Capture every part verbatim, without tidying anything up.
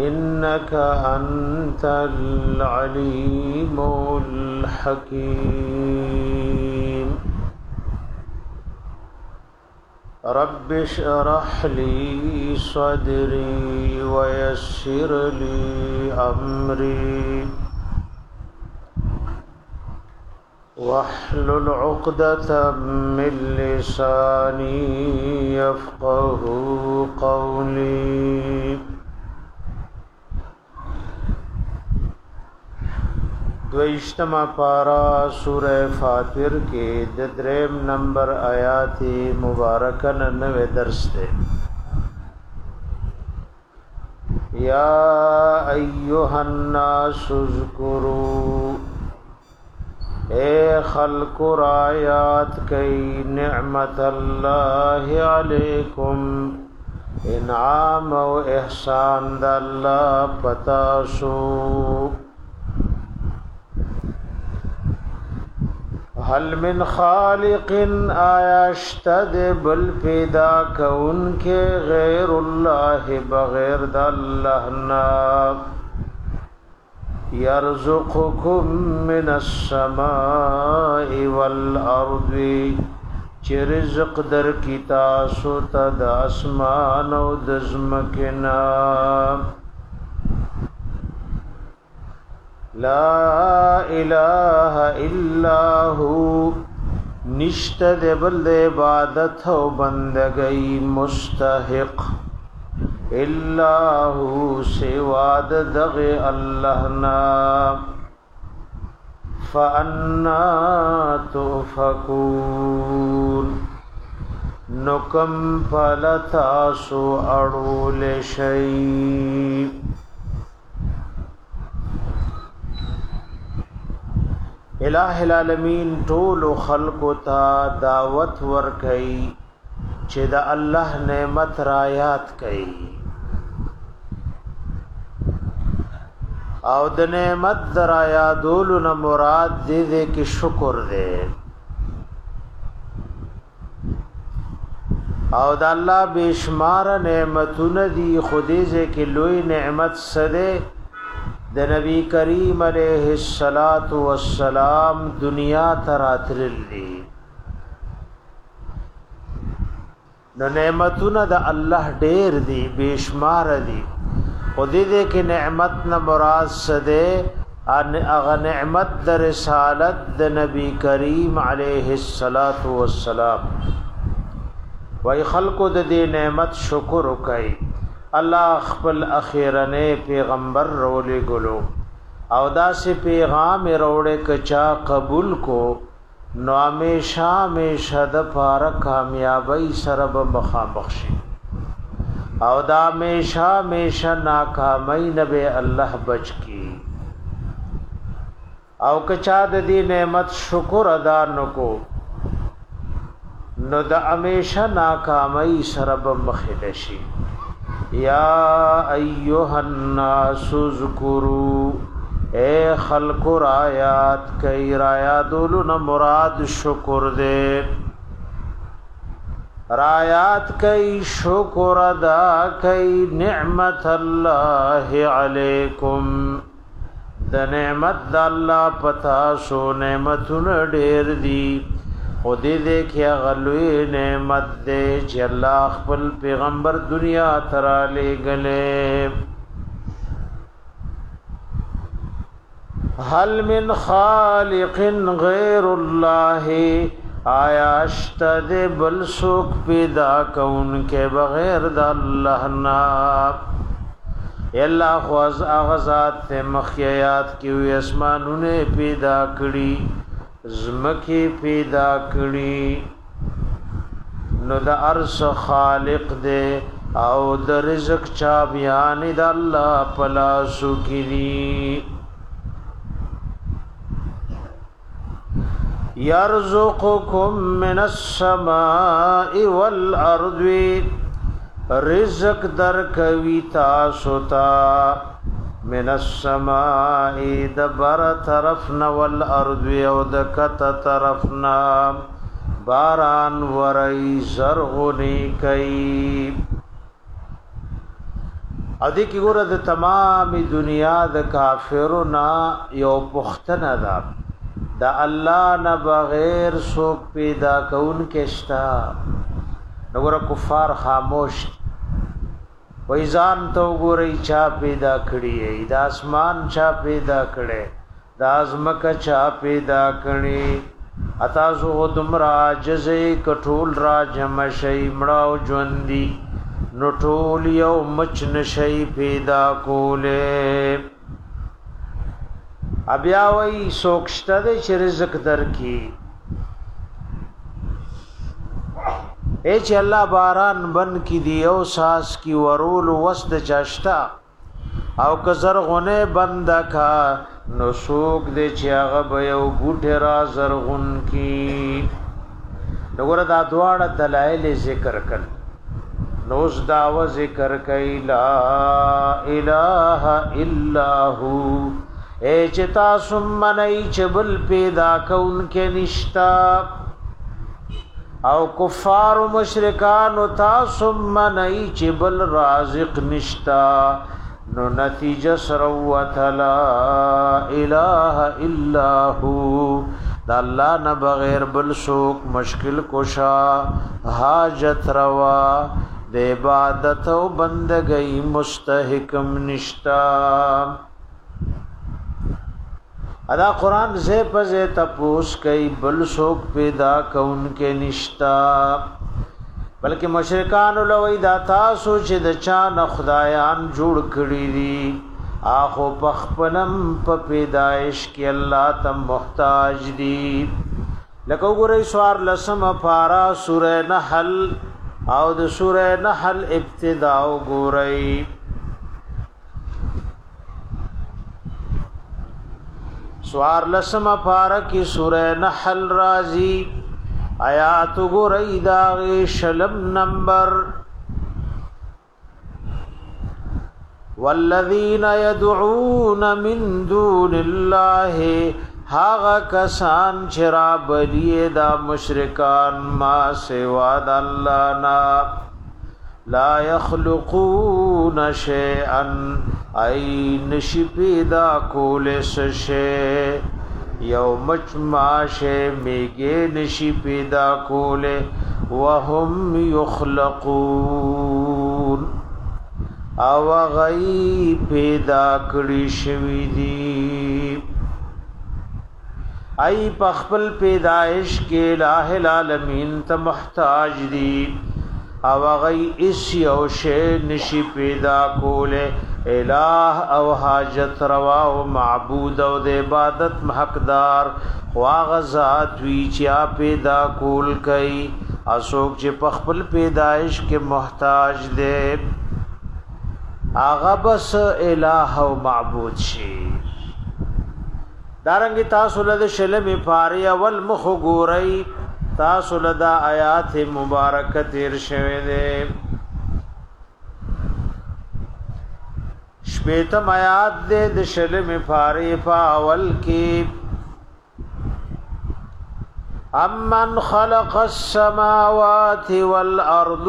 إنك أنت العليم الحكيم رب اشرح لي صدري ويسر لي أمري واحلل عقدة من لساني يفقه قولي دویشتما پارا سورہ فاطر کے دریم نمبر آیات مبارکہ نوے درس دے یا ایہا الناس اذکروا اے خلق رایات کئی نعمت اللہ علیکم انعام و احسان دا اللہ پتاسو هل من خالق آیاشتد بل پیدا کون کے غیر اللہ بغیر دا اللہ نا یرزقکم من السماء والارض چی رزق در کی تاسو تد اسمان و دزمکنا لا الہ الا ہو نشت دے بل عبادت و بندگی مستحق الا ہو سواد دغ اللہ نا فانا تؤفکون نکم پلتاسو اڑول شیء الہ العالمین طول خلق تا دعوت ور کئی چه دا اللہ نعمت رایات کئی او دا نعمت در آیادولو نا مراد دے دے کی شکر دے او دا اللہ بیشمار نعمتون دی خودی زے کی لوی نعمت سدے د نبی کریم علیہ الصلات والسلام دنیا تراترلی نو نعمتونه د الله ډیر دی بیشمار دی خو دې دې کې نعمت نه مراد سده ان اغه نعمت د رسالت د نبی کریم علیہ الصلات والسلام وای خلق د دې نعمت شکر وکي اللہ خپل اخیرنے پیغمبر رولے گلو او دا سے پیغام روڑے کچا قبول کو نو ہمیشہ ہمیشہ د پار کامیابی سرب مخا بخشی او دا ہمیشہ ہمیشہ ناکامی نبی اللہ بچ کی او کچا د دی نعمت شکر ادا نکو نو دا ہمیشہ ناکامی سرب مخلشی یا ایوہ الناس اذکروا اے خلق رایات کئی رایادولو نا مراد شکر دے رایات کئی شکر ادا کئی نعمت اللہ علیکم دا نعمت دا اللہ پتاسو نعمتون ڈیر دی خودی دے کیا غلوی نعمت دے چی اللہ خپل پیغمبر دنیا ترا لے گلے حل من خالق غیر اللہ آیا اشتد بل سوک پیدا کون کے بغیر دا اللہ نا اللہ خواز آغازات تے مخیات کیوی اسمانوں نے پیدا کری زمکی پیدا کړي نو د ارس خالق دے او د رزق چا بیان د الله پلاسو کړي یرزقکم من السماء والارض رزق در کوي تاسو ته من السماء دبر طرفنا والارض او دکت طرفنا باران ورئی زرغنی کئی او دې کې ګوره د تمامي دنیا د کافرونو یو پختنه ده د الله نه بغیر څوک پیدا کون کېشتا نګوره کفار خاموش وای ځان ته وګورئ چا پیدا کړی د اسمان چا پیدا کړي د ازمکه چا پیدا کړي اتا زو دمر عاجزې کټول را جمع شي مړاو ژوندۍ نو ټول یو مچ نشي پیدا کوله ابیا وای سوکشته د رزق درکې اے چې الله باران بن کی دی او ساس کی ورول وسد چاشتا او کزر غونه بند کا نو سوق دې چې هغه به یو ګوټه را زرغون کی وګوره دا دواړه دلایل ذکر کړ نوز داو ذکر کای لا اله الا هو اے چتا سمنای چبل پیدا کون کې نشتا او کفار و مشرکان و تاسو منئی چبل رازق نشتا نو نتیجه سروت لا الہ الا ہو دا اللہ نہ بغیر بل سوک مشکل کشا حاجت روا دے عبادت و بندگئی مستحکم نشتا ادا قرآن زی پزی تپوس کئی بل سوک پیدا کون کے نشتا بلکہ مشرکان لوی دا تاسو چې د چان خدایان جوړ کړی دي آخو پخپلم په پیدائش کې الله ته محتاج دي لکه وګورئ سوار لسم پارا سورہ نحل او د سورہ نحل ابتدا وګورئ سوار لسم پارکی سورہ نحل رازی آیات گرئی داغی شلم نمبر والذین یدعون من دون اللہ هاغا کسان چرا بلی دا مشرکان ما سوا دا اللہ نا لا يخلقون شيئا اي نشي پیدا کولس شي یو مچماشه میګه نشي پیدا کوله وهم يخلقون او غي پیدا کړی شوی دي اي پخپل پیدائش کې الہ العالمین ته محتاج دي او غی اس یو شی نشی پیدا کوله الہ او حاجت روا او معبود او د عبادت حقدار واغ ذات وی چا پیدا کول کئ اسوک چې پخپل پیدائش کې محتاج دے آغا بس الہ او معبود شي دارنګ تاسو له شلم پاری اول مخ ګورئ تاسو لدا آیات مبارکه تیر شوه دے شپیتم آیات دے د شلم پاری فاول کی امن خلق السماوات والارض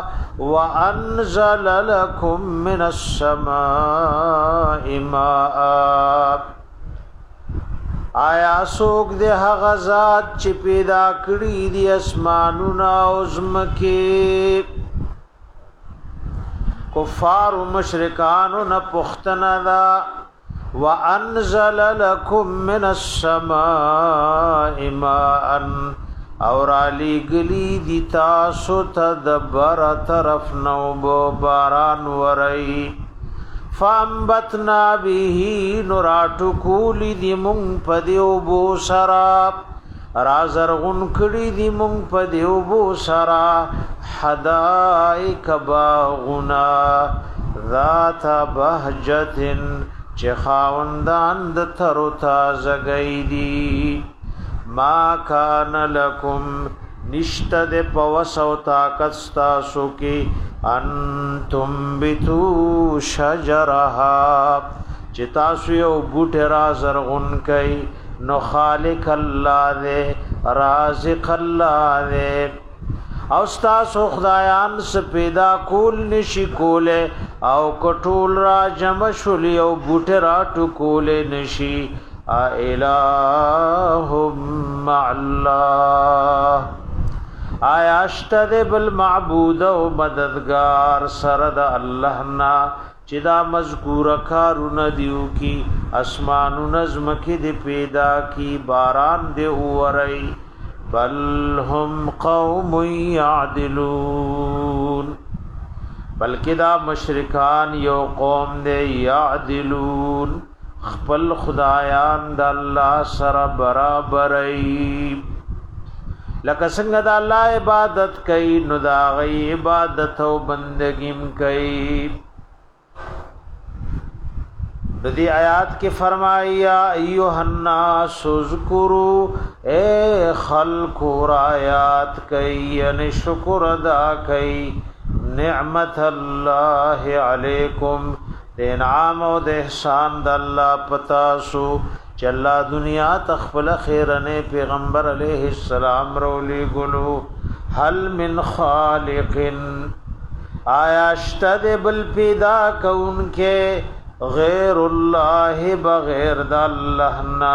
وانزل لكم من السماء ماء آیا سوک دے هغه ذات چې پیدا کړی دی اسمانونه او زمکه کفار و مشرکان نه پختنا دا وانزل لكم من السماء ماء اور علی گلی دی تاسو تدبر طرف نو باران ورئی فانبتنا به نراتو کولی دی مونگ پدیو بو سرا رازرغن کڑی دی مونگ پدیو بو سرا حدائق باغنا ذات بہجتن چه خاوندان د ترو تازگئی دی ما کان لکم نشت د پوس او طاقت ستاسو کی انتم بتو شجرها چې تاسو یو بوټه را زرغون کئ نو خالق الله دې رازق الله دې او ستاسو خدایان س پیدا کول نشي کوله او کټول را جمع شول او بوټه را ټکول نشي الہم الله آیا اشتد بالمعبود او مددگار سرد الله نا چې دا مذکور کارونه دیو کی اسمان نظم کی دی پیدا کی باران دی اورئی بل هم قوم یعدلون بلکې دا مشرکان یو قوم دی یعدلون خپل خدایان د الله سره برابرئی لکه څنګه د الله عبادت کوي نو دا غي عبادت او بندګیم کوي د دې آیات کې فرمایا ایها الناس اذکروا اے خلق آیات کوي ان شکر ادا کوي نعمت الله علیکم د انعام او د احسان د الله پتا سو چې الله دنیا تخفل خیرنه پیغمبر علیه السلام رولی ګلو هل من خالق آیا اشتد بل پیدا کون کے غیر الله بغیر د الله نا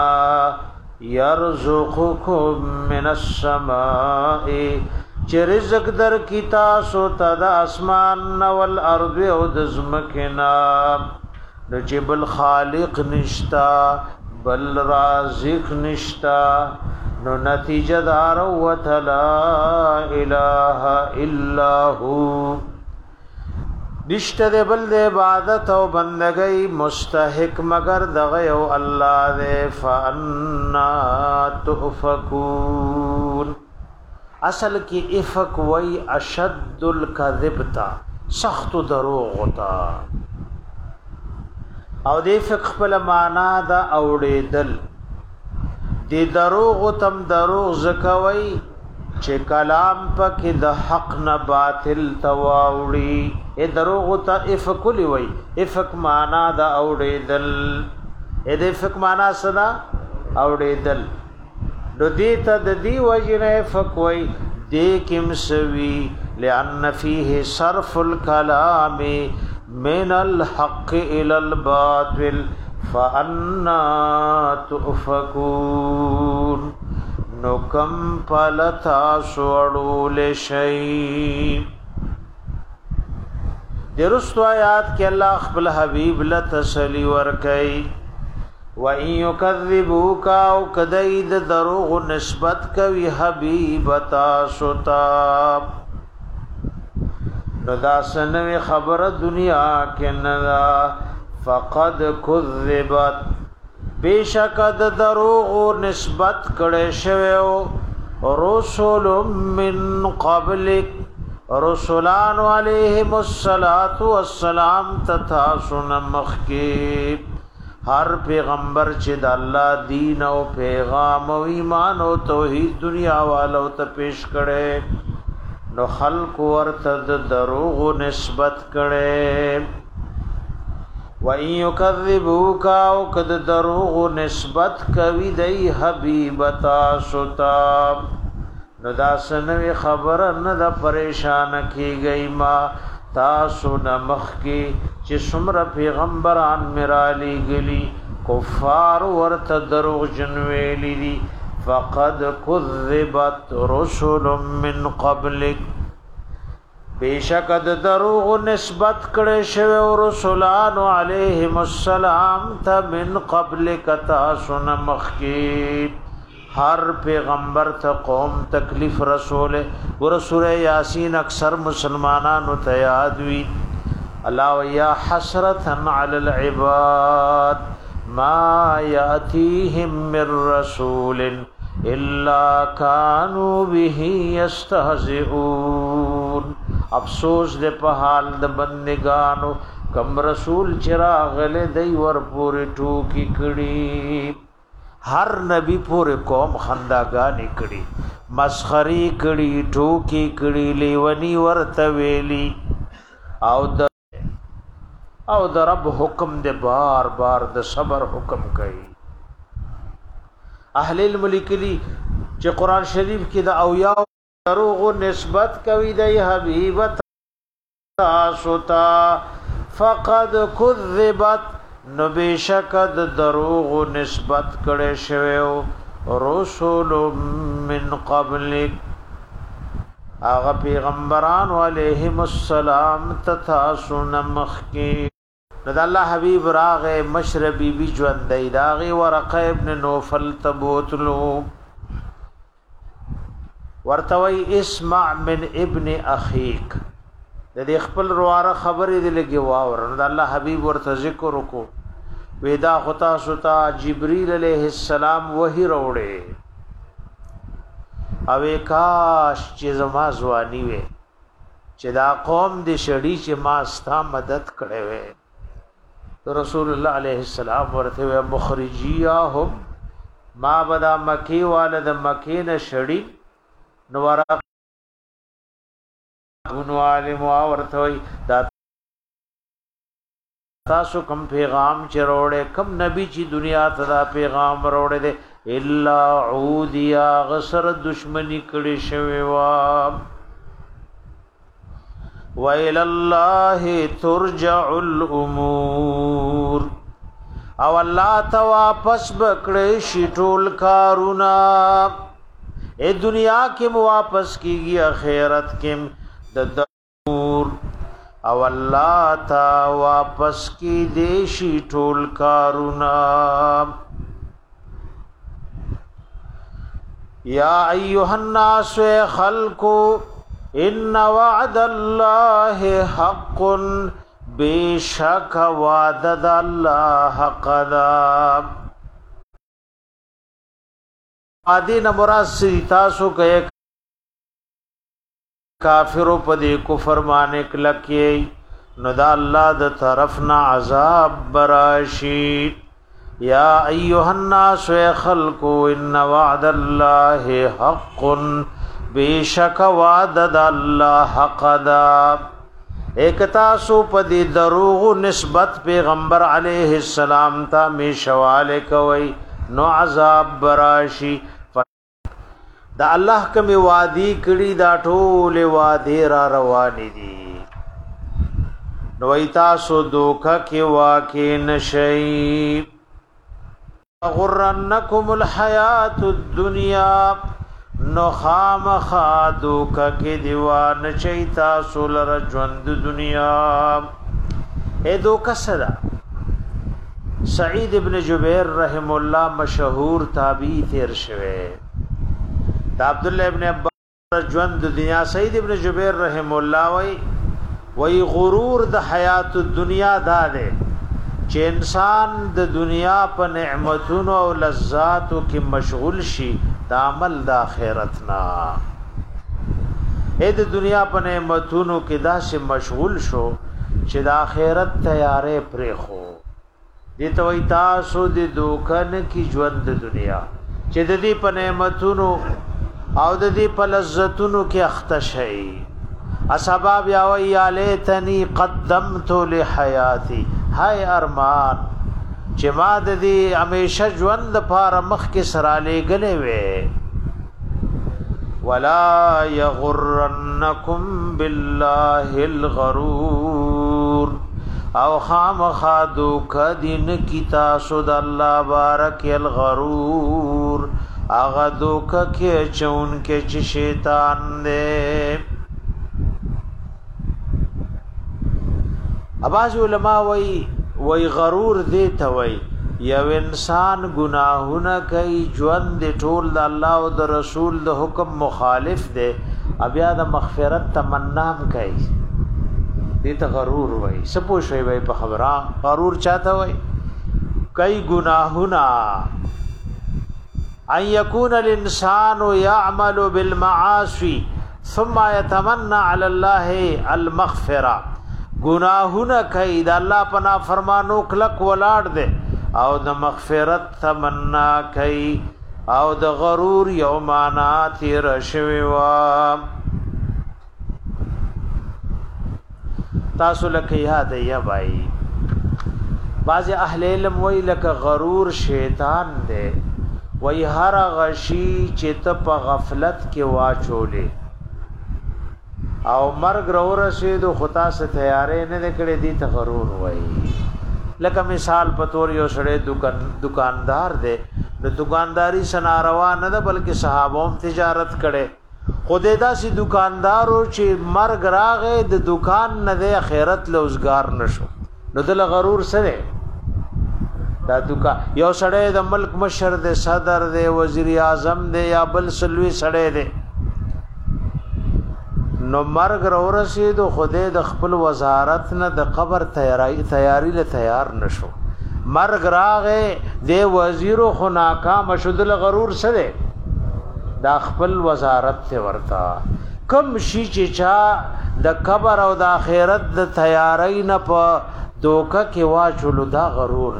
يرزقكم من السماء چې رزق در کی تاسو ته د اسمان نو الارض او د زمکنا نو چې بل خالق نشتا بل رازق نشتا نو نتیجه دار وتلا اله الا هو نشته د بل د عبادت او بندګۍ مستحق مگر دغه او الله دې فانا تؤفكون اصل کې افک وای اشد الكذب تا سخت دروغ تا او دې فک خپل معنا دا اوړېدل دې دروغ تم دروغ زکوي چې کلام پکې د حق نه باطل تواوړي اے دروغ ته افک وای افک معنا دا اوړېدل اې دې افک معنا صدا اوړېدل نو دې ته د دې وجنه فکوي دې کم سوي لئن فيه صرف الكلام من الحق الى الباطل فانا تؤفكون نو کم پلتا سوړول شي درست آیات کې الله خپل حبيب له تسلی ور کوي وَإِن يُكَذِّبُوكَ أَوْ كَذِبَ دروغ نسبت کوي حبیب تاسو ته نو دا سنوي خبره دنیا کې نه فقد كذبت بیشک د دروغ نسبت کړي شوی رسول من قبلک رسولان علیهم الصلاۃ والسلام تاسو مخکی ہر پیغمبر چې د الله دین او پیغام او ایمان او توحید دنیا والو ته پیش کړي نو خلق ورته د دروغ نسبت کړي و ان یکذبوک او کد دروغ نسبت کوي دی حبیب تاسو ته نو دا سنوي خبر نه د پریشان کیږي ما تاسو نمخ کی چې څومره پیغمبران میرالی گلی کفار ورته دروغ جنویلی دي فقد كذبت رسل من قبلک بیشک د دروغ نسبت کړي شوی رسولان علیهم السلام ته من قبلک تاسو نمخ کی ہر پیغمبر ته قوم تکلیف رسول ورسول یاسین اکثر مسلمانانو ته یاد وی الله ویا حسرتا علی العباد ما یاتیهم من رسول الا كانوا به یستهزئون افسوس دې په حال د بندگانو کم رسول چراغ له دی ور پورې ټوکی کړي ہر نبی پورے قوم خنداگانی کڑی مسخری کڑی ٹوکی کڑی لیونی ورت ویلی او در او در رب حکم دے بار بار د صبر حکم کئی اہل الملک لی چه قرآن شریف کی دا اویاء دروغ نسبت کوي د حبیب تاسو ته فقد کذبت نو بشک د دروغ نسبت کړي شوی رسول من قبلک اغه پیغمبران علیهم السلام تاسو نمخ کی د الله حبیب راغه مشربی بی ژوند دی داغه ورقه ابن نوفل تبوتلو ورتوی اسمع من ابن اخیک د دې خپل رواره خبرې دی لګي واور د الله حبیب ورته ذکر وکړو ودا خطا ستا جبريل علیہ السلام وਹੀ وروړي او کاش چې زما ځواني وي چې دا قوم دې شړی چې ما ستا مدد کړې وي رسول الله علیہ السلام ورته مخرجیاهم ما بدا مکی والد مکی نه شړی نو ورا غنو عالم ورته دا تاسو کم پیغام چروڑے کم نبی چی دنیا ته پیغام وروړي دے الا عودیا غسر دشمنی کړي شوی وا وَإِلَى اللَّهِ تُرْجَعُ الْأُمُورِ او الله ته واپس بکړې شي ټول کارونه اے دنیا کې واپس کیږي آخرت کې د دور او الله ته واپس کی دې شي ټول کارونه یا ایها الناس خلقوا ان وعد الله حق بشک وعد الله حق دا ادي نمراسي تاسو کې کافر په دې کفر باندې کلکې نو دا الله د طرفنا عذاب براشي یا ایها الناس خلقوا ان وعد الله حق بیشک وعد الله حق دا ایک تاسو په دې دروغ نسبت پیغمبر علیه السلام ته میشواله کوي نو عذاب براشي دا الله کوم وادي کړي دا ټول وادي را روان دي نو تاسو دوکه کې واکې نشئ غرنکم الحیات الدنیا نو خامخا دوکه کې دیوان شي تاسو لره ژوند دنیا اے دوکه سره سعید ابن جبیر رحم الله مشهور تابعی تیر شوه دا عبد الله ابن عباس ژوند دنیا سعید ابن جبیر رحم الله وای وای غرور د حیات الدنیا دا ده چې انسان د دنیا په نعمتونو او لذاتو کې مشغول شي د عمل د آخرت نه اې د دنیا په نعمتونو کې دا سه مشغول شو چې د آخرت تیارې پرې خو دې ته وای تاسو د دوکن کې ژوند د دنیا چې د دې په نعمتونو او د دې په لذتونو کې اخته شي اسباب یا وی الیتنی قدمت لحیاتی هاي ارمان چې ما د دې همیشه ژوند لپاره مخ کې سراله غلې وې ولا یغرنکم بالله الغرور او خام خادو کدین کی تاسو د الله بارک الغرور اغه دوک کې چون کې چې شیطان دې اباظ علماء وی وی غرور دی ته وی یو انسان گناهونه کوي ژوند ټول د الله او د رسول د حکم مخالف دی بیا د مغفرت تمنا کوي دې ته غرور وی سپو شوی وی په خبره غرور چاته وی کوي گناهونه ان يكون الانسان يعمل بالمعاصي ثم يتمنى على الله المغفره گناہونه کوي د الله پنا فرمانو کلک ولاړ دے او د مغفرت تمنا کوي او د غرور یومانا تیر شوی وا تاسو لکه یاد یا بھائی بعض اهل علم وی لکه غرور شیطان دے وی هر غشی چې ته په غفلت کې واچولې او مرګ رو رسیدو خطا سے تیارې نه کړې دي ته غرور وای. لکه مثال په تور یو سړی دکان دکاندار دی نو دکانداری سناروا نه ده بلکې صحابو هم تجارت کړي خدای دا سي دکاندارو چې مرګ راغې د دکان نه د آخرت لوزګار نشو نو دل غرور سره دا دکان یو سړی د ملک مشر دی صدر دی وزیر اعظم دی یا بل سلوي سړی دی نو مرګ رو رسیدو خدای د خپل وزارت نه د قبر تیاری تیاری له تیار نشو مرګ راغې د وزیر خو ناکام شدل غرور سره د خپل وزارت ته ورتا کم شي چې چا د قبر او د آخرت د تیاری نه په دوکه کې واچلو دا غرور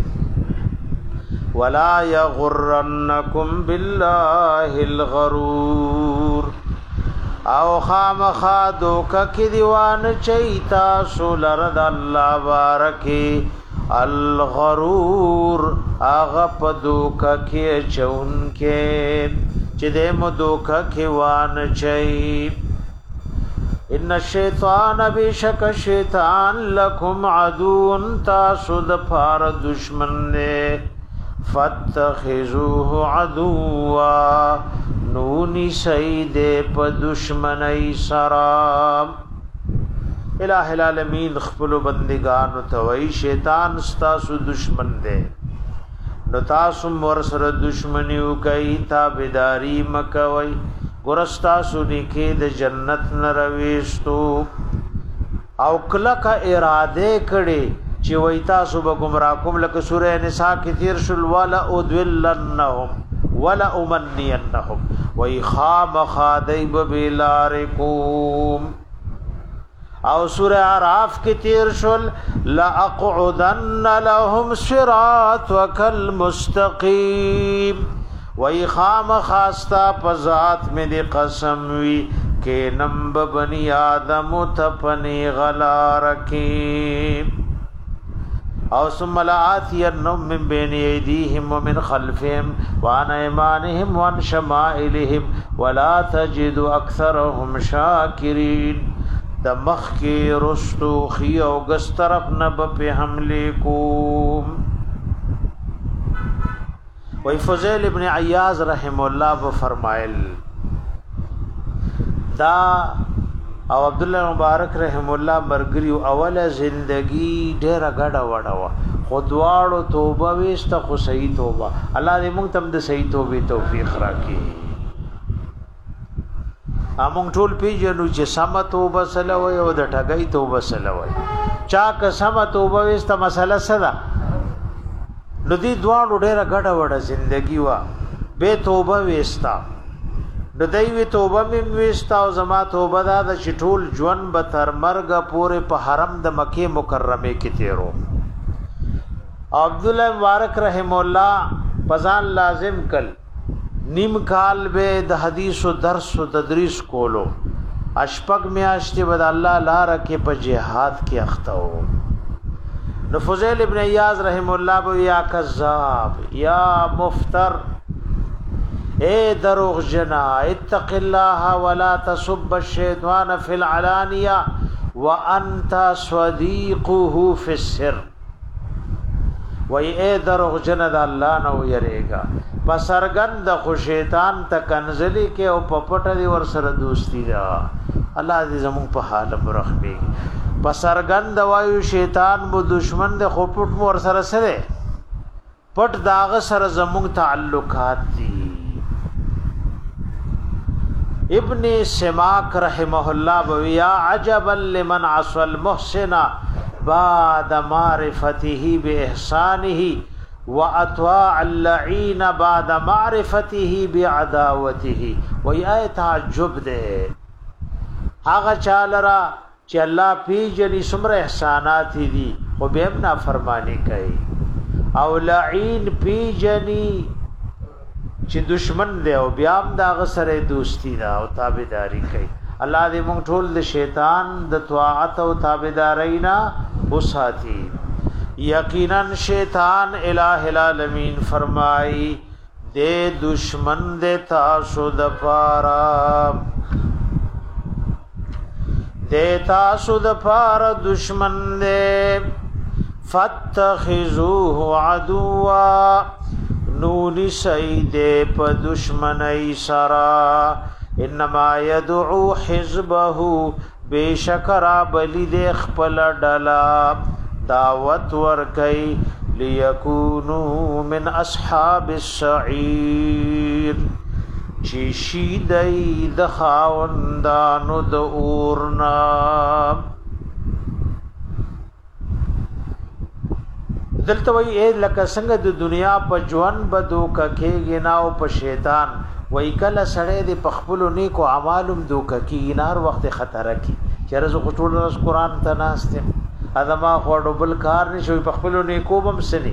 دی. ولا یغرنکم بالله الغرور او خامخا دوکا کی دیوان چیتا سولرد اللہ بارکی الغرور آغا پا دوکا کی چون کے چدیم دوکا کی وان چی ان الشیطان بیشک شیطان لکم عدون تاسو دپار دشمن دے فاتخذوه عدوا نونی سید په دشمنی سرام. الہ العالمین خپل بندگانو توئی شیطان ستاسو دشمن دے نو تاسو ور سره دشمنیو کوي تابعداري مکوي ګورستاسو نیکه د جنت نرويستو او کله کا اراده کړي چې وای تاسو به گمراه کوم لکه سوره نساء کې تیر شل والا ادلنهم ولا امنينهم وای خام خادیب بلارکوم او سوره اعراف کې تیر شل لا اقعدن لهم صراطك المستقيم وای خام خاستا پزات میں دی قسم وی کہ نمب بنی آدم تپنی غلا رکی او ثم لآتینهم من بین ایدیهم ومن خلفهم وعن ایمانهم وعن شمائلهم ولا تجد اکثرهم شاکرین د مخ کې رستو خي او ګس طرف نه په حمله کوم. وای فضیل ابن عیاض رحم الله و فرمایل دا او عبد الله مبارک رحم الله مرګري اوله زندگی ډېر غډه وډه وا خودواړو توبه وست خو صحیح توبه الله دې موږ تم د صحیح توبې توفیق راکړي. امون ټول پیجنو چې سم توبه سلوي او د ټګي توبه سلوي چا که سم توبه وست مسله صدا نو دې دوانو ډېر غډه وډه زندگی وا به توبه وستا د دوی توبه مې وستا او زما توبه دا د شټول ژوند به تر مرګ پورې په حرم د مکه مکرمه کې تیرو. عبد الله مبارک رحم الله پزان لازم کل نیم کال به د حدیث او درس او تدریس کولو اشپق میاشتې بد الله لار کې په جهاد کې اختو. نو فضیل ابن عیاض رحم الله بو یا کذاب یا مفتر اے دروغ جنا اتق الله ولا تسب الشیطان فی العلانیه وانت صدیقه فی السر. وای اے دروغ جنا د الله نو یریگا پسرګند خو شیطان ته کنزلی کې او پپټه دی ور سره دوستی دا الله دې زموږ په حال برخمي پسرګند وایو شیطان مو دشمن د خو پټ مو ور سره سره پټ داغ سره زموږ تعلقات دي. ابن سماک رحمه الله بویا عجبا لمن عصى المحسن بعد معرفته باحسانه واطاع اللعين بعد معرفته بعداوته. وی آیت تعجب ده هغه چالرا چې الله پیجنې څومره احسانات دي او به نه فرمانی کوي او لعین پیجنې چې دشمن دی او بیا هم دا غسره دوستی دا او تابعداري کوي. الله دې موږ ټول د شیطان د طاعت او تابعداري نه وساتي. یقینا شیطان الہ العالمین فرمای دے دشمن دے تاسو د پارا دیتا سود پار دشمن دے فاتخذوه عدوا نونی سیدے پا دشمن ایسرا انما یدعو حزبه بے شکرا بلی دے خپل ڈلا دعوت ورکی لیکونو من اصحاب السعیر چی شیدئی دخاوندانو د اورنا دلته وی اے لکه څنګه د دنیا په ژوند بدو ککېږي ناو په شیطان وای کله سړی د پخپلو نیکو اعمالم دو ککېږي نار وخت خطر کی چیرې زه ټول ورځ قران ته ناستم ادمه خوړو بل کار نشوي پخپلو نیکو بم سني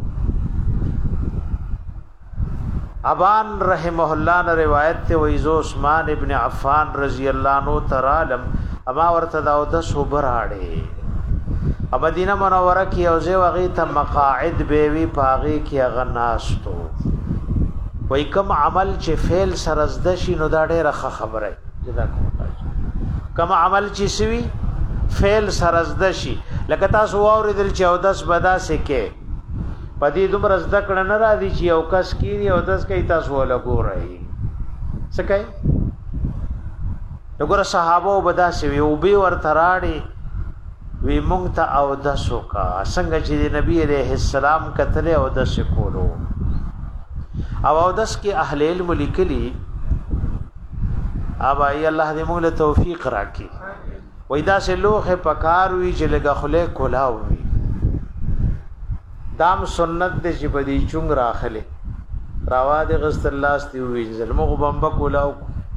ابان رحمه الله نے روایت ته وایزو عثمان ابن عفان رضی الله عنه تعالی اما ورته دا د صبر اړه مدینه منوره کې او زه وغي ته مقاعد بیوی پاغي کې غناستو وای کوم عمل چې فعل سرزد شي نو دا ډېره خبره جدا کوم کوم عمل چې سوي فعل سرزد شي لکه تاسو اوریدل چې او داس بدا سکه پدې دومره زده کړه نه را دي چې یو کس کینی او داس کوي تاسو ولا ګورئ څه کوي وګوره صحابه وبدا سوي او به ورته راړي وی مونږ ته او دسو کا څنګه چې نبی عليه السلام کتل او دس کولو او او دس کې اهل علم لیکلي ابا ای الله دې موږ له توفیق راکړي وای دا سه لوخه پکار وی چې لګه خله کولاو وی دام سنت دې چې بدی چونګ راخله راوا دې غست الله استي وی ظلم غبمب کولاو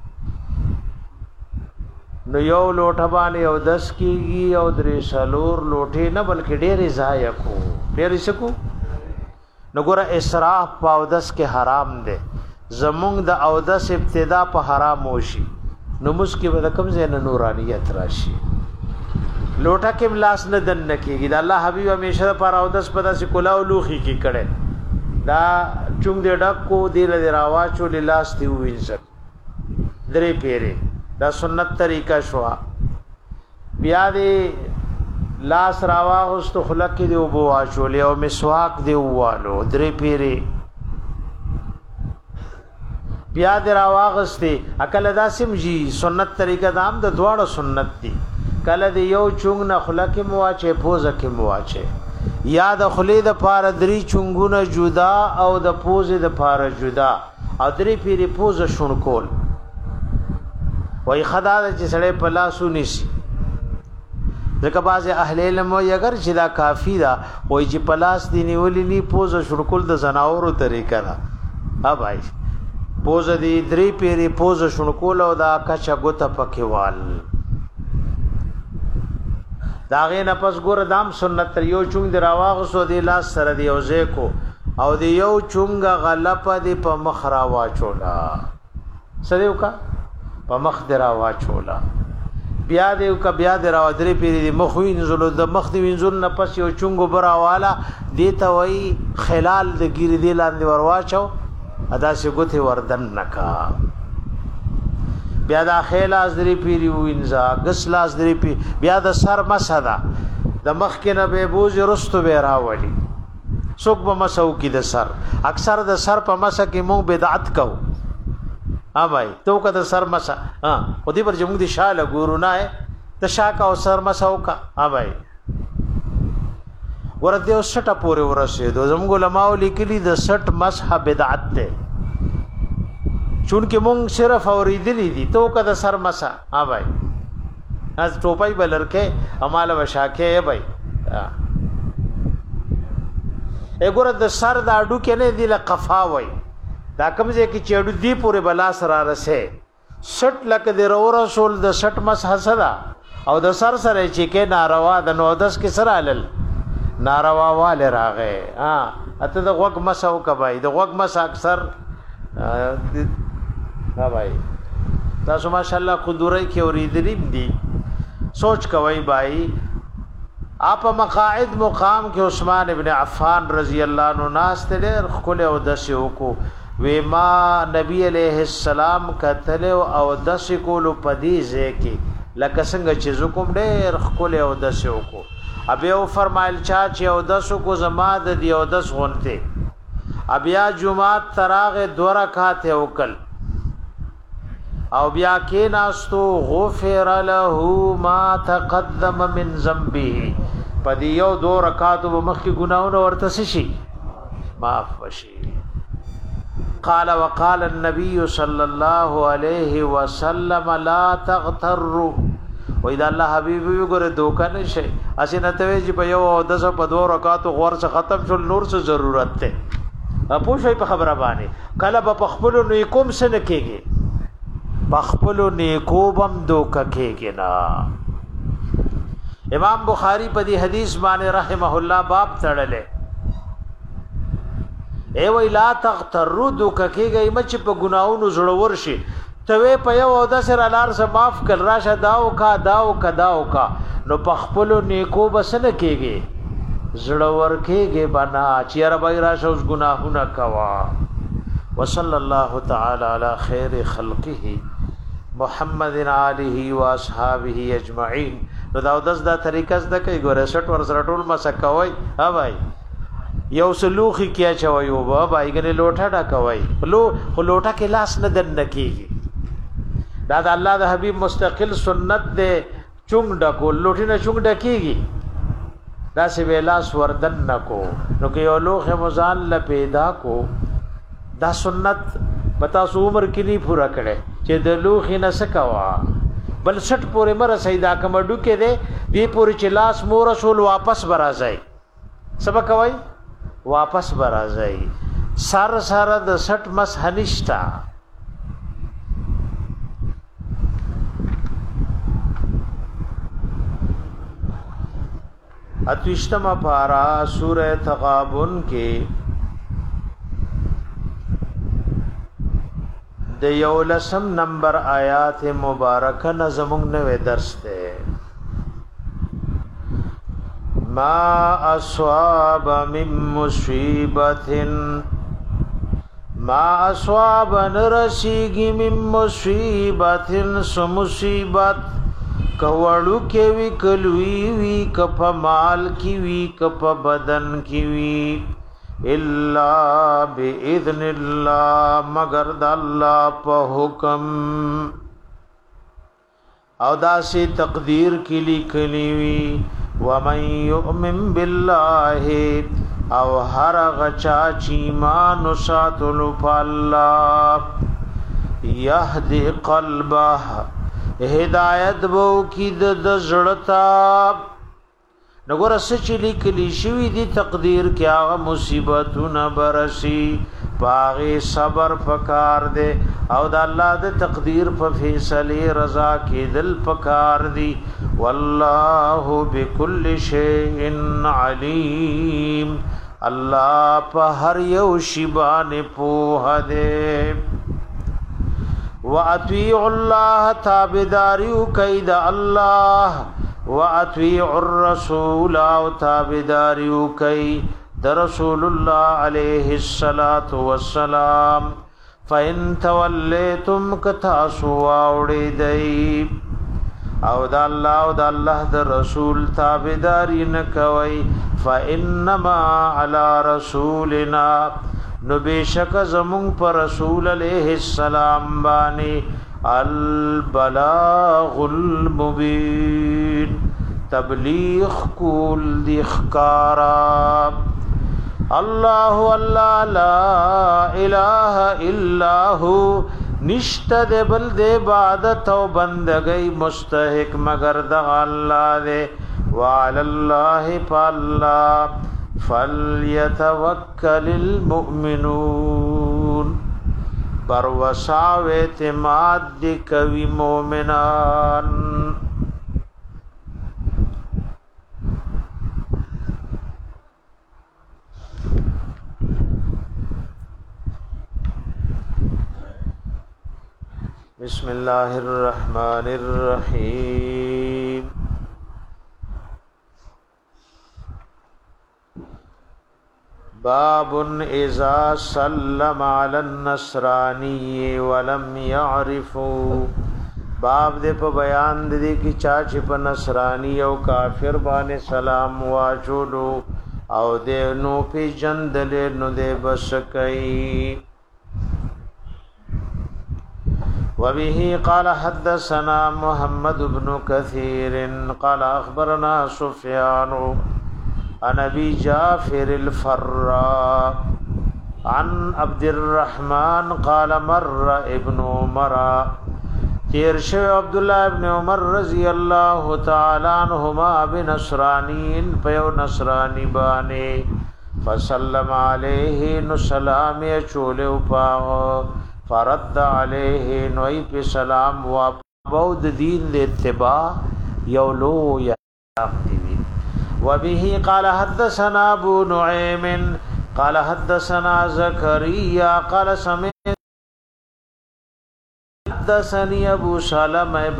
نو یو لوټه باندې او دس کیږي او درې شلور لوټه نه بلکې ډېرې ضایع کو ډېرې سکو نو ګوره اسراف په او دس کې حرام دی زمونږ د او دس ابتدا په حرام وشي نو مسکه به کم زین نورانیت راشي لوټه کې ملاس نه دن نه کیږي د الله حبیب همیشه پر او دس په داسې کولاو لوخي کې کړي دا چونګ دې ډک کو دې له راواچو لاس دی وینځ درې پیره دا سنت طریقہ شوا بیا دې لاس راواغست خلق کې دی او بو واچولې او مسواک دی والو درې پیری بیا دې راواغستې عقل داسم جی سنت طریقہ دام د دواړو سنت دي کله دی یو چونګ نه خلق کې مواچه پوزه کې مواچه یا د خلې د پار درې چونګونه جدا او د پوزه د پار جدا او درې پیری پوزه شونکول وای خدا چې سړی په لاسو نشي ځکه باز اهل علم وي اگر چې دا کافی دا وای چې په لاس دی نیولې نی پوزه شړکول د زناورو طریقه ده ها بھائی پوزه دی درې پیری پوزه شړکول او دا کچا ګوته پکېوال دا غې نه پس ګور دام سنت یو چونګ دی راواغسو دی لاس سره دی او زیکو او دی یو چونګ غلپ دی په مخ راواچولا سړیو کا په مخ درا واچولا بیا دیو ک بیا درا درې پیری دی مخ وینځلو د مخ دی وینځل نه پس یو چونګو براوالا دیته وای خلال د ګیر دی لاندې ورواچو ادا سی ګوته وردن نکا بیا دا خلاص درې پیری وینځا غسلاس درې پی بیا د سر مسدا د مخ کې نه به بوز رستو به راولي څوک به مسو کې د سر اکثر د سر په مسه کې مو بدعت کو ها بھائی تو کده سر مسا ها او دې پر جمع دي شاله ګورو نه ته شاکا او سر مساو کا ها بھائی ورته او سټه پورې ورسېدو زموږ علماء لیکلي د سټ مسح بدعت ده چونکه مونږ صرف اوریدلې دي تو کده سر مسا ها بھائی از ټوپای بلرکه اماله وشاکه بھائی اګوره د سر دا اډو کې نه دی لقفا وای دا کمزه کې چېړو دی پورې بلا سره رسه سټ لک د رو رسول د سټ مس حسدا او د سر سره چې کې ناروا د نو دس کې سره علل ناروا والے راغې ها اته د غوګ مسو کبای د غوګ مس اکثر ها بھائی تاسو ماشاءالله قدرت کې اوریدلې دي سوچ کوي بھائی آپ مقاعد مقام کې عثمان ابن عفان رضی الله عنه ناس ته خپل او دسو کو وما نبی علیہ السلام کتل او دس کولو پدی زه کې لکه څنګه چې زکم ډېر خپل او دس وکړو ابي او فرمایل چا چې او دس کو زما د دی او دس غونته ابیا جمعه تراغ دو رکعات وکړ او بیا کې ناستو غفر له ما تقدم من ذنبه پدې یو دو رکعات مخکې ګناونه ورته شي معاف وشي. قال وقال النبي صلى الله عليه وسلم لا تغتروا و اذا الله حبيب وګره دوکه نشي اسنه ته چې په یو د څه په دوه رکعاتو غور څخه ختم شول نور څه ضرورت ته اپو شي په خبره باندې کله په خپل نو کوم څه نه کېږي په خپل نیکو بم دوکه کېږي نه. امام بخاری په دې حدیث باندې رحمه الله باب تړلې ای وی لا تغتروا دوکه کېږي مچ په ګناونو زړور شي ته په یو او د سر الار سره معاف کړ راشه داو کا داو کا داو کا نو په خپل نیکو بس نه کېږي زړور کېږي بنا چیر به راشه اوس ګناهونه کوا. وصلی الله تعالی علی خیر خلقه محمد علیه و اصحابہ اجمعین. نو دا داس دا طریقه زده کوي ګوره شټ ور سره ټول مسکوي ها بھائی یو سلوخي کیا چوي او بابا یې لوټه ډا کوي لو لوټه کې لاس نه دن کېږي دا د الله د حبیب مستقل سنت دے چونګ ډکو لوټی نه چونګ ډکیږي دا سی ویلاس وردن نکو نو کې یو لوخه مزال ل پیدا کو دا سنت پتا سو عمر کې نی پورا کړي چې د لوخي نه سکوا بل سټ پورې مر سیدا کمډو کې دے دی پورې چې لاس مو رسول واپس برازای سبق وای واپس برازای سر سر د سټ مس هنشتا اتوشتما پارا سورہ تغابن کے د یولسم نمبر آیات مبارکہ نظمون نوے درس دے. ما اصواب من مصیبت ما اصواب نرسیگی من مصیبت سمصیبت کوړو کې وی کلوی وی کپ مال کی وی کپ بدن کی وی الا باذن الله مگر د الله په حکم او داسې تقدیر کی لیکلی وی و من یؤمن بالله او هر غچا چی مان ساتل الله یهدی قلبه هدایت بو کی د زړتا نګور سچ لیکلی شوی دی تقدیر کیا مصیبتونه برسی باغی صبر پکار دے او د الله د تقدیر په فیصله رضا کې دل پکار دی والله بكل شیء علیم الله په هر یو شی باندې پوهه دے. وَأَطِيعُوا اللَّهَ تَابِدَارِيُ كَيْدَ اللَّهِ وَأَطِيعُوا الرَّسُولَ تَابِدَارِيُ كَيْدَ رَسُولُ اللَّهِ عَلَيْهِ الصَّلَاةُ وَالسَّلَامُ فَإِن تَوَلَّيْتُمْ كَتَاسُوا أَوْرِدَيْ او دا الله او دا الله د رسول تابعداري نه کوي فإنما على رسولنا نو بشک زمون پر رسول علیہ السلام باندې البلاغ المبین تبلیغ کول دی خکارا. الله الله لا اله الا هو نشته د بل د عبادت او بندګۍ مستحق مگر د الله دې وعلى الله فالله فَلْيَتَوَكَّلِ الْمُؤْمِنُونَ بر وساو اعتماد دی کوي مومنان. بسم الله الرحمن الرحیم. باب اذا سلم على النصراني ولم يعرفوا باب دې په بیان دې کې چا چې په نصرانی او کافر باندې سلام واچولو او دې نو په جندل نو دې بس کوي. وبه قال حدثنا محمد بن كثير قال اخبرنا سفيان عن ابي جعفر الفراء عن عبد الرحمن قال مر ابن عمر تیر شو عبد الله ابن عمر رضی الله تعالی عنہما بنصرانین پیو نصرانی بانے فسلم علیہ نو سلام چولے پاو فرد علیہ نوئی پہ سلام وابود دین دے اتباع یولو یا وبه قال حدثنا ابو نعيم قال حدثنا زكريا قال سمعت حدثني ابو سلمة ابن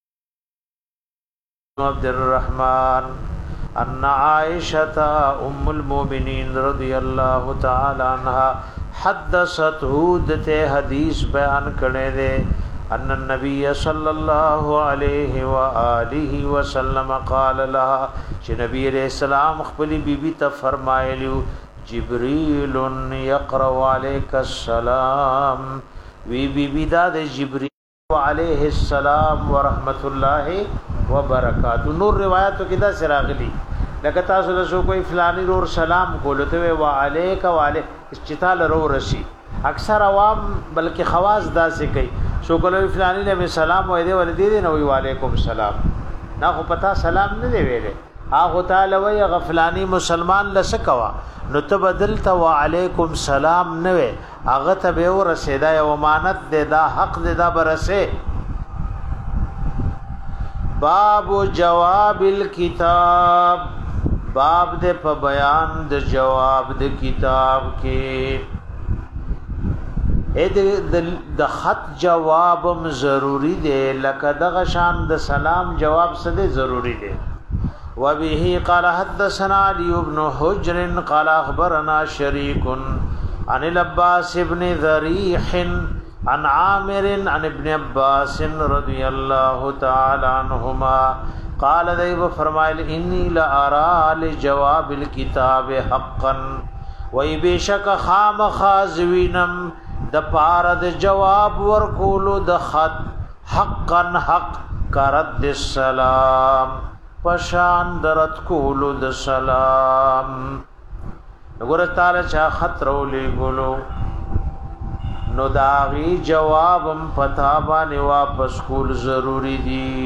عبد الرحمن ان عائشة ام المؤمنين رضي الله تعالى عنها حدثته دته حدیث بیان کړي دي ان النبي صلى الله عليه واله وسلم قال لها چې نبی عليه السلام خپل بیبي ته فرمایلیو جبريل يقرأ عليك السلام وی بیبي دا د جبريل عليه السلام ورحمت الله وبرکاته. نور روایتو کې دا سراغلی لکه تاسو له سو کوئی فلانی رور سلام کولته و علیک و علی استطال رو رسی اکثر عوام بلکې خواص داسې کوي سو کوئی فلانی له سلام وای دی ول دی نو وی علیکم سلام نا خو پتا سلام نه دی ویلې هغه تعالی وی غفلانی مسلمان لسکوا نو ته بدلته و علیکم سلام نه وی هغه ته به ورسېدا یو امانت دی دا حق دی دا برسه. باب جواب الكتاب باب دے په بیان د جواب د کتاب کې اې د خط جوابم ضروری دی لکه دغه شان د سلام جواب سره ضروری دی. وبه قال حدثنا علي بن حجر قال اخبرنا شريك عن العباس بن ذريح عن عامر عن ابن عباس رضي الله تعالى عنهما قال دیو فرمایل انی لارا لجواب الكتاب حقا وای بشک خام خازوینم د پار د جواب ورکولو د خط حقا حق کرد السلام پشان درت کولو د سلام. وګوره تعالی چا خط رولې ګلو نو داغي جوابم پتا باندې واپس کول ضروری دی.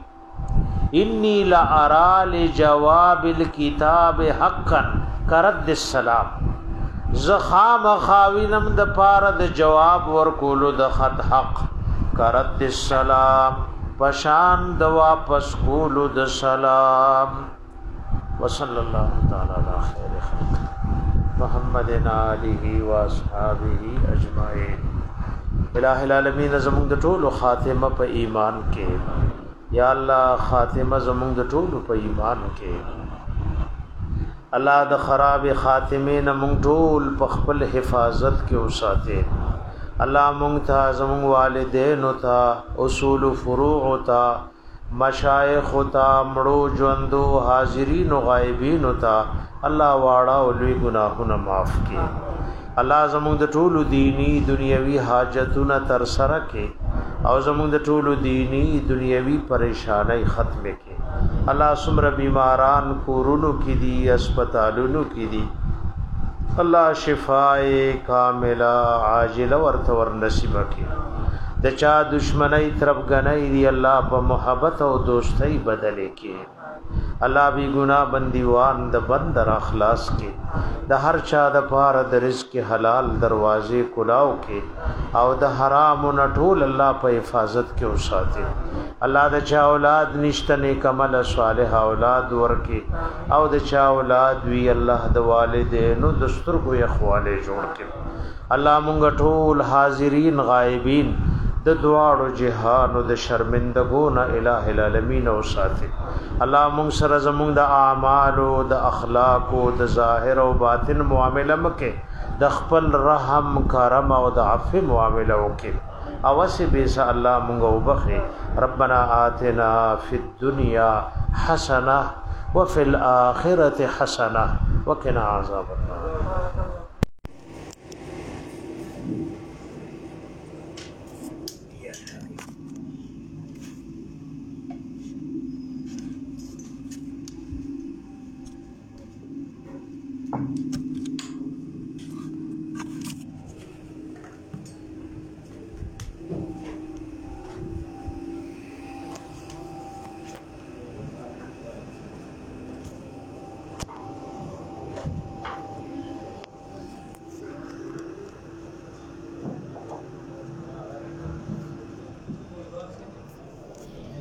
انی لارا لجواب الكتاب حقا کرد السلام زخام خاوینم د پاره د جواب ورکولو د خط حق کرد السلام پشان د واپس کولو د سلام. وصلی الله تعالی علی خیر خلق محمد آله و اصحابہ اجمعین. الہ العالمین زمون د ټولو خاتمه په ایمان کې یا الله خاتمه زمون د ټولو په ایمان کې الله د خراب خاتمه نه مونږ ټول په خپل حفاظت کې اوساته. الله مونږ ته زمون والدین او ته اصول فروع او ته مشایخ او ته مړو ژوندو حاضرین او غایبین او ته الله واړه او لوی ګناهونه معاف کړي. الله زموږ د ټولو دینی دنیوي حاجتونه تر سره کړي او زموږ د ټولو دینی دنیوي پریشانای ختم کړي. الله سمره بیماران کورونو کې دي هسپتالونو کې دي الله شفای کامله عاجله ورته ور نصیب کړي. د چا دشمنی طرف غنۍ دی الله په محبت او دوستۍ بدلې کړي. الله بی گناہ بندیوان د بندر اخلاص کې د هر چا د پاره د رزق حلال دروازې کلاو کې او د حرام نه ټول الله په حفاظت کې اوساته. الله د چا اولاد نشته نیک عمل صالح اولاد ورکي او د چا اولاد وی الله د والدینو د سترګو اخواله جوړ کړي. الله مونږ ټول حاضرین غایبین د دواړو جهانو د شرمندګو نه الٰه العالمین او ساتي. الله مونږ سره زمونږ د اعمال او د اخلاق او د ظاهر او باطن معامله مکه د خپل رحم کرم او د عفو معامله وکي. اوسی بیس الله مونږ وبخي ربنا آتنا فی الدنيا حسنه وفي الاخره حسنه وقنا عذاب النار